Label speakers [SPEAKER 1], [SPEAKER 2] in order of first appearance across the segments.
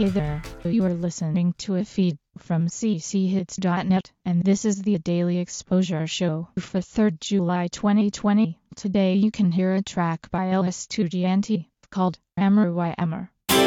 [SPEAKER 1] Hey there, you are listening to a feed from cchits.net, and this is the Daily Exposure Show for 3rd July 2020. Today you can hear a track by El Estudiante called Amor y Amor.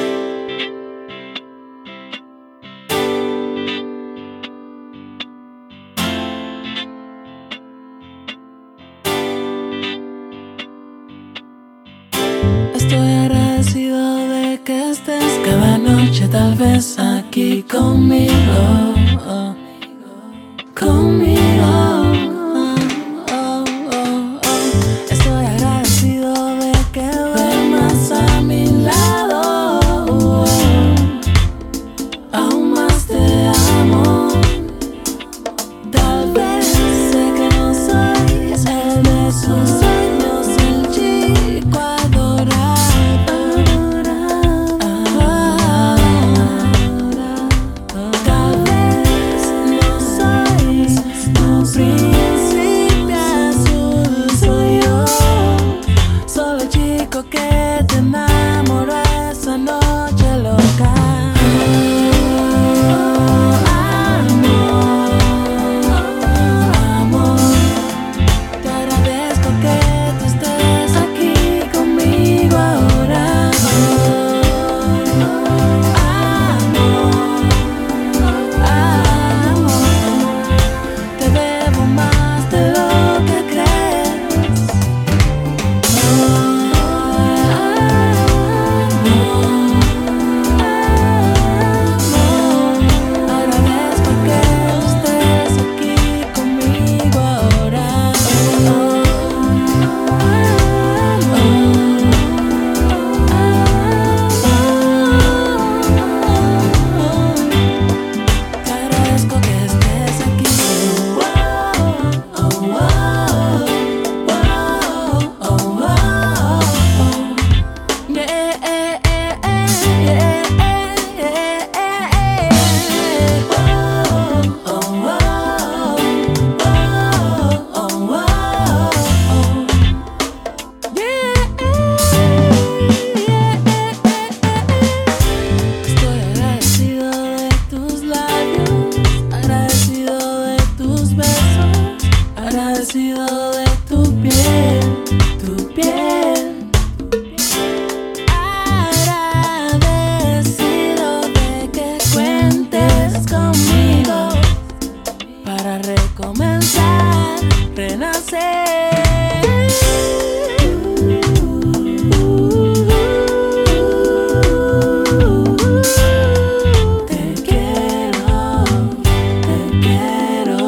[SPEAKER 2] Estoy agradecido de que estés cada noche tal vez aquí conmigo, Estoy agradecido de que duermas a mi lado, aún más te amo. Tal vez sé que no soy el de sus sueños, el chico adorado. Tal vez no soy tu príncipe azul, soy yo, solo el chico que te enamoró esa noche loca. Agradecido de tu piel, tu piel. Agradecido de que cuentes conmigo para recomenzar, renacer. Te quiero, te quiero.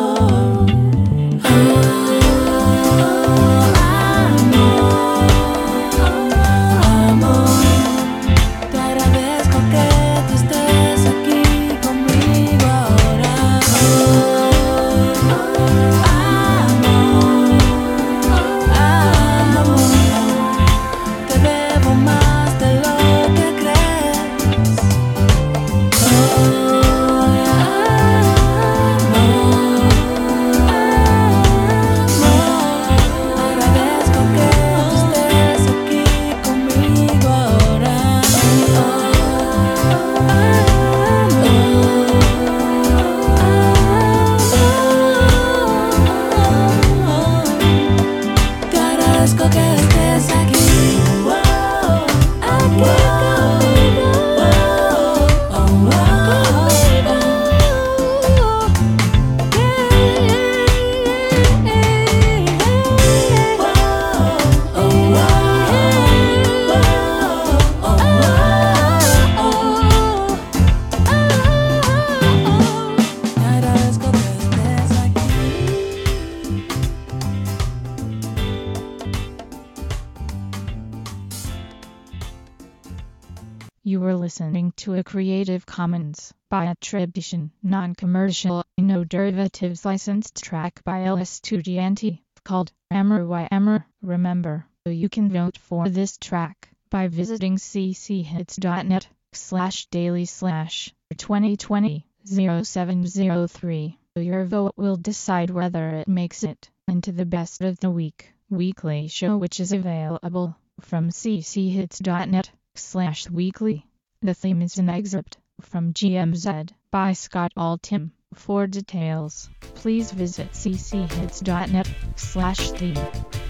[SPEAKER 2] Que estés aquí, aquí conmigo, Te agradezco que estés aquí.
[SPEAKER 1] You were listening to a Creative Commons by attribution, non-commercial, no derivatives licensed track by El Estudiante called Amor y Amor. Remember, you can vote for this track by visiting cchits.net/daily/2020-0703. Your vote will decide whether it makes it into the Best of the Week weekly show, which is available from cchits.net/weekly. The theme is an excerpt from GMZ by Scott Altham. For details, please visit cchits.net/theme.